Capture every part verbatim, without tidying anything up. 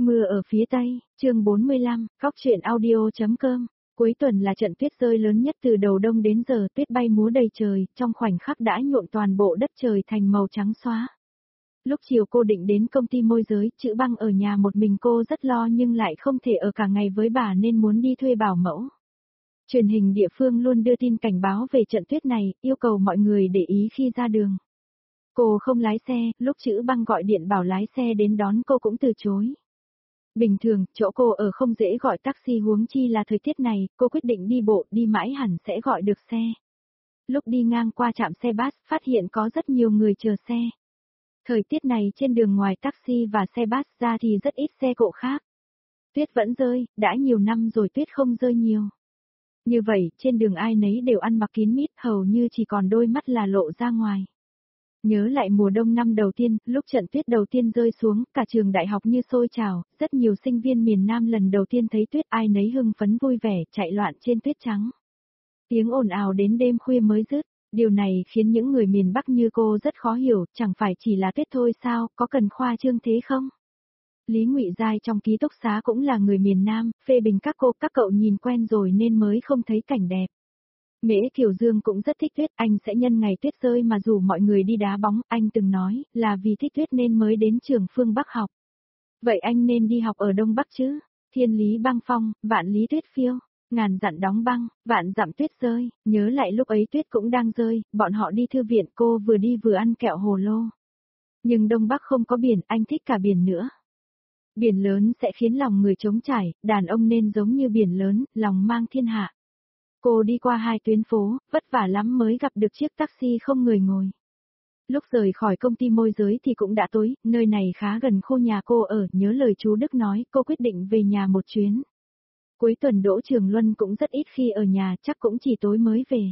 Mưa ở phía Tây, chương bốn mươi lăm, góc truyện audio.com. Cuối tuần là trận tuyết rơi lớn nhất từ đầu đông đến giờ, tuyết bay múa đầy trời, trong khoảnh khắc đã nhuộm toàn bộ đất trời thành màu trắng xóa. Lúc chiều cô định đến công ty môi giới, Chữ Băng ở nhà một mình cô rất lo nhưng lại không thể ở cả ngày với bà nên muốn đi thuê bảo mẫu. Truyền hình địa phương luôn đưa tin cảnh báo về trận tuyết này, yêu cầu mọi người để ý khi ra đường. Cô không lái xe, lúc Chữ Băng gọi điện bảo lái xe đến đón cô cũng từ chối. Bình thường, chỗ cô ở không dễ gọi taxi huống chi là thời tiết này, cô quyết định đi bộ, đi mãi hẳn sẽ gọi được xe. Lúc đi ngang qua trạm xe bus, phát hiện có rất nhiều người chờ xe. Thời tiết này trên đường ngoài taxi và xe bus ra thì rất ít xe cộ khác. Tuyết vẫn rơi, đã nhiều năm rồi tuyết không rơi nhiều. Như vậy, trên đường ai nấy đều ăn mặc kín mít, hầu như chỉ còn đôi mắt là lộ ra ngoài. Nhớ lại mùa đông năm đầu tiên, lúc trận tuyết đầu tiên rơi xuống, cả trường đại học như sôi trào, rất nhiều sinh viên miền Nam lần đầu tiên thấy tuyết, ai nấy hưng phấn vui vẻ, chạy loạn trên tuyết trắng. Tiếng ồn ào đến đêm khuya mới dứt, điều này khiến những người miền Bắc như cô rất khó hiểu, chẳng phải chỉ là tuyết thôi sao, có cần khoa trương thế không? Lý Ngụy Giai trong ký túc xá cũng là người miền Nam, phê bình các cô, các cậu nhìn quen rồi nên mới không thấy cảnh đẹp. Mễ Kiều Dương cũng rất thích tuyết, anh sẽ nhân ngày tuyết rơi mà rủ mọi người đi đá bóng, anh từng nói, là vì thích tuyết nên mới đến trường phương Bắc học. Vậy anh nên đi học ở Đông Bắc chứ? Thiên lý băng phong, vạn lý tuyết phiêu, ngàn dặn đóng băng, vạn dặm tuyết rơi, nhớ lại lúc ấy tuyết cũng đang rơi, bọn họ đi thư viện, cô vừa đi vừa ăn kẹo hồ lô. Nhưng Đông Bắc không có biển, anh thích cả biển nữa. Biển lớn sẽ khiến lòng người trống trải, đàn ông nên giống như biển lớn, lòng mang thiên hạ. Cô đi qua hai tuyến phố, vất vả lắm mới gặp được chiếc taxi không người ngồi. Lúc rời khỏi công ty môi giới thì cũng đã tối, nơi này khá gần khu nhà cô ở, nhớ lời chú Đức nói, cô quyết định về nhà một chuyến. Cuối tuần Đỗ Trường Luân cũng rất ít khi ở nhà, chắc cũng chỉ tối mới về.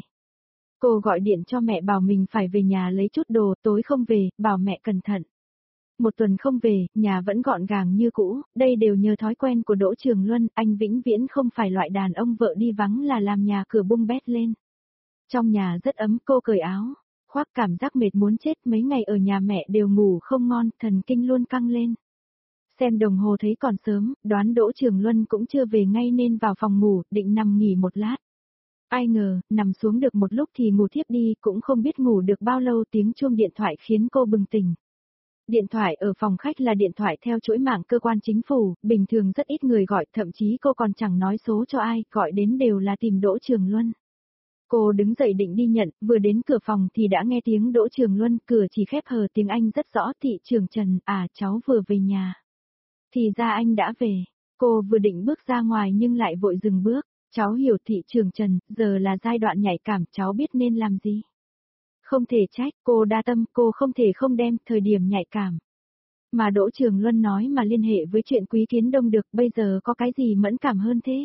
Cô gọi điện cho mẹ bảo mình phải về nhà lấy chút đồ, tối không về, bảo mẹ cẩn thận. Một tuần không về, nhà vẫn gọn gàng như cũ, đây đều nhờ thói quen của Đỗ Trường Luân, anh vĩnh viễn không phải loại đàn ông vợ đi vắng là làm nhà cửa bung bét lên. Trong nhà rất ấm, cô cởi áo, khoác cảm giác mệt muốn chết, mấy ngày ở nhà mẹ đều ngủ không ngon, thần kinh luôn căng lên. Xem đồng hồ thấy còn sớm, đoán Đỗ Trường Luân cũng chưa về ngay nên vào phòng ngủ, định nằm nghỉ một lát. Ai ngờ, nằm xuống được một lúc thì ngủ thiếp đi, cũng không biết ngủ được bao lâu, tiếng chuông điện thoại khiến cô bừng tỉnh. Điện thoại ở phòng khách là điện thoại theo chuỗi mạng cơ quan chính phủ, bình thường rất ít người gọi, thậm chí cô còn chẳng nói số cho ai, gọi đến đều là tìm Đỗ Trường Luân. Cô đứng dậy định đi nhận, vừa đến cửa phòng thì đã nghe tiếng Đỗ Trường Luân, cửa chỉ khép hờ, tiếng Anh rất rõ, thị trường Trần, à cháu vừa về nhà. Thì ra anh đã về, cô vừa định bước ra ngoài nhưng lại vội dừng bước, cháu hiểu thị trường Trần, giờ là giai đoạn nhạy cảm, cháu biết nên làm gì. Không thể trách, cô đa tâm, cô không thể không đem thời điểm nhạy cảm. Mà Đỗ Trường Luân nói mà liên hệ với chuyện Quý Kiến Đông được, bây giờ có cái gì mẫn cảm hơn thế?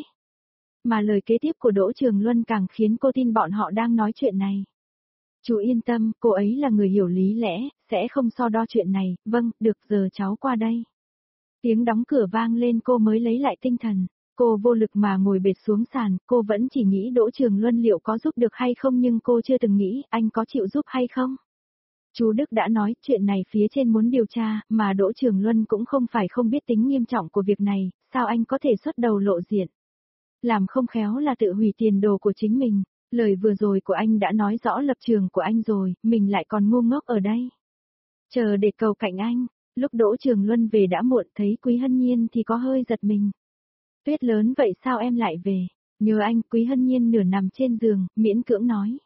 Mà lời kế tiếp của Đỗ Trường Luân càng khiến cô tin bọn họ đang nói chuyện này. Chú yên tâm, cô ấy là người hiểu lý lẽ, sẽ không so đo chuyện này, vâng, được giờ cháu qua đây. Tiếng đóng cửa vang lên cô mới lấy lại tinh thần. Cô vô lực mà ngồi bệt xuống sàn, cô vẫn chỉ nghĩ Đỗ Trường Luân liệu có giúp được hay không nhưng cô chưa từng nghĩ anh có chịu giúp hay không. Chú Đức đã nói chuyện này phía trên muốn điều tra, mà Đỗ Trường Luân cũng không phải không biết tính nghiêm trọng của việc này, sao anh có thể xuất đầu lộ diện. Làm không khéo là tự hủy tiền đồ của chính mình, lời vừa rồi của anh đã nói rõ lập trường của anh rồi, mình lại còn ngu ngốc ở đây. Chờ để cầu cạnh anh, lúc Đỗ Trường Luân về đã muộn thấy Quý Hân Nhiên thì có hơi giật mình. Tuyết lớn vậy sao em lại về? Nhớ anh, Quý Hân Nhiên nửa nằm trên giường, miễn cưỡng nói.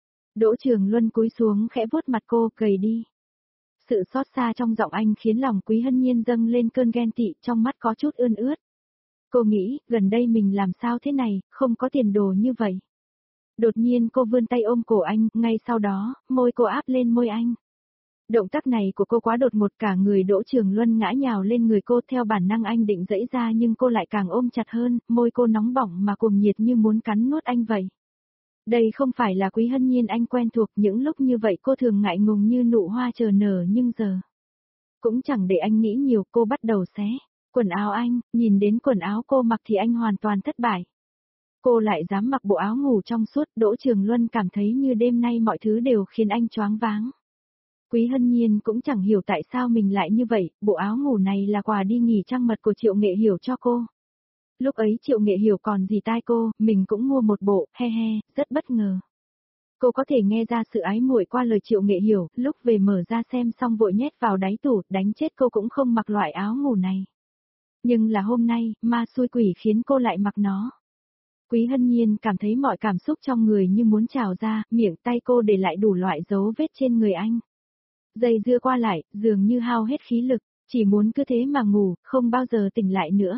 Đỗ Trường Luân cúi xuống khẽ vuốt mặt cô, cười đi. Sự xót xa trong giọng anh khiến lòng Quý Hân Nhiên dâng lên cơn ghen tị, trong mắt có chút ươn ướt. Cô nghĩ, gần đây mình làm sao thế này, không có tiền đồ như vậy. Đột nhiên cô vươn tay ôm cổ anh, ngay sau đó, môi cô áp lên môi anh. Động tác này của cô quá đột ngột, cả người Đỗ Trường Luân ngã nhào lên người cô, theo bản năng anh định giãy ra nhưng cô lại càng ôm chặt hơn, môi cô nóng bỏng mà cuồng nhiệt như muốn cắn nuốt anh vậy. Đây không phải là Quý Hân Nhiên anh quen thuộc, những lúc như vậy cô thường ngại ngùng như nụ hoa chờ nở nhưng giờ. Cũng chẳng để anh nghĩ nhiều, cô bắt đầu xé quần áo anh, nhìn đến quần áo cô mặc thì anh hoàn toàn thất bại. Cô lại dám mặc bộ áo ngủ trong suốt, Đỗ Trường Luân cảm thấy như đêm nay mọi thứ đều khiến anh choáng váng. Quý Hân Nhiên cũng chẳng hiểu tại sao mình lại như vậy, bộ áo ngủ này là quà đi nghỉ trăng mật của Triệu Nghệ Hiểu cho cô. Lúc ấy Triệu Nghệ Hiểu còn dì tai cô, mình cũng mua một bộ, he he, rất bất ngờ. Cô có thể nghe ra sự ái muội qua lời Triệu Nghệ Hiểu, lúc về mở ra xem xong vội nhét vào đáy tủ, đánh chết cô cũng không mặc loại áo ngủ này. Nhưng là hôm nay, ma xui quỷ khiến cô lại mặc nó. Quý Hân Nhiên cảm thấy mọi cảm xúc trong người như muốn trào ra, miệng tay cô để lại đủ loại dấu vết trên người anh. Dây dưa qua lại, dường như hao hết khí lực, chỉ muốn cứ thế mà ngủ, không bao giờ tỉnh lại nữa.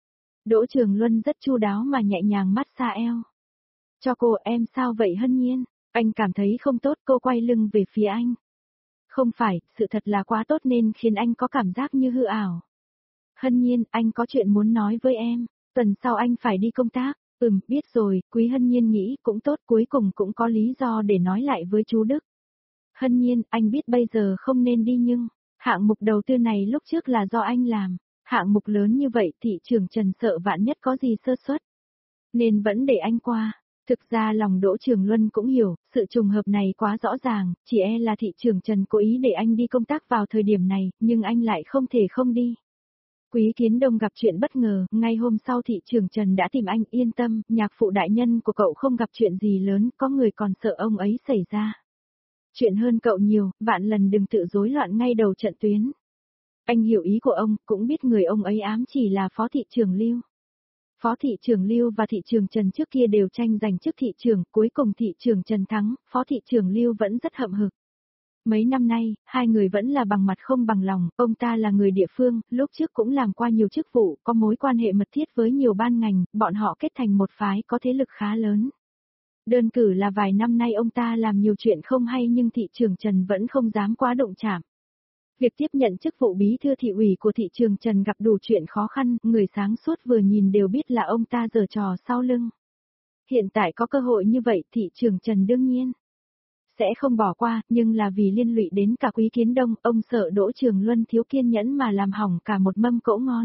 Đỗ Trường Luân rất chu đáo mà nhẹ nhàng mát xa eo. Cho cô, em sao vậy Hân Nhiên? Anh cảm thấy không tốt, cô quay lưng về phía anh. Không phải, sự thật là quá tốt nên khiến anh có cảm giác như hư ảo. Hân Nhiên, anh có chuyện muốn nói với em. Tuần sau anh phải đi công tác. Ừm, biết rồi, Quý Hân Nhiên nghĩ cũng tốt, cuối cùng cũng có lý do để nói lại với chú Đức. Hân Nhiên, anh biết bây giờ không nên đi nhưng, hạng mục đầu tư này lúc trước là do anh làm. Hạng mục lớn như vậy thị trường Trần sợ vạn nhất có gì sơ suất. Nên vẫn để anh qua. Thực ra lòng Đỗ Trường Luân cũng hiểu, sự trùng hợp này quá rõ ràng, chỉ e là thị trường Trần cố ý để anh đi công tác vào thời điểm này, nhưng anh lại không thể không đi. Quý Kiến Đông gặp chuyện bất ngờ, ngay hôm sau thị trường Trần đã tìm anh, yên tâm, nhạc phụ đại nhân của cậu không gặp chuyện gì lớn, có người còn sợ ông ấy xảy ra. Chuyện hơn cậu nhiều, vạn lần đừng tự rối loạn ngay đầu trận tuyến. Anh hiểu ý của ông, cũng biết người ông ấy ám chỉ là Phó thị trưởng Lưu. Phó thị trưởng Lưu và thị trường Trần trước kia đều tranh giành chức thị trưởng, cuối cùng thị trường Trần thắng, Phó thị trưởng Lưu vẫn rất hậm hực. Mấy năm nay, hai người vẫn là bằng mặt không bằng lòng, ông ta là người địa phương, lúc trước cũng làm qua nhiều chức vụ, có mối quan hệ mật thiết với nhiều ban ngành, bọn họ kết thành một phái có thế lực khá lớn. Đơn cử là vài năm nay ông ta làm nhiều chuyện không hay nhưng thị trường Trần vẫn không dám quá động chạm. Việc tiếp nhận chức vụ bí thư thị ủy của thị trường Trần gặp đủ chuyện khó khăn, người sáng suốt vừa nhìn đều biết là ông ta giở trò sau lưng. Hiện tại có cơ hội như vậy thị trường Trần đương nhiên sẽ không bỏ qua, nhưng là vì liên lụy đến cả Quý Kiến Đông, ông sợ Đỗ Trường Luân thiếu kiên nhẫn mà làm hỏng cả một mâm cỗ ngon.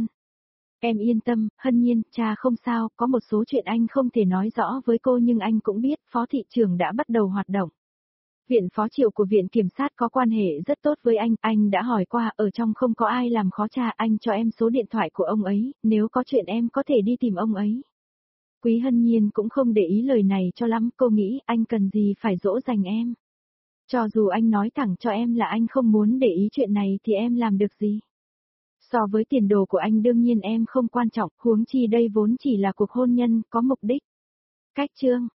Em yên tâm, Hân Nhiên, cha không sao, có một số chuyện anh không thể nói rõ với cô nhưng anh cũng biết Phó thị trưởng đã bắt đầu hoạt động. Viện phó triệu của Viện Kiểm sát có quan hệ rất tốt với anh, anh đã hỏi qua, ở trong không có ai làm khó cha, anh cho em số điện thoại của ông ấy, nếu có chuyện em có thể đi tìm ông ấy. Quý Hân Nhiên cũng không để ý lời này cho lắm, cô nghĩ anh cần gì phải dỗ dành em. Cho dù anh nói thẳng cho em là anh không muốn để ý chuyện này thì em làm được gì. So với tiền đồ của anh đương nhiên em không quan trọng, huống chi đây vốn chỉ là cuộc hôn nhân, có mục đích. Cách chương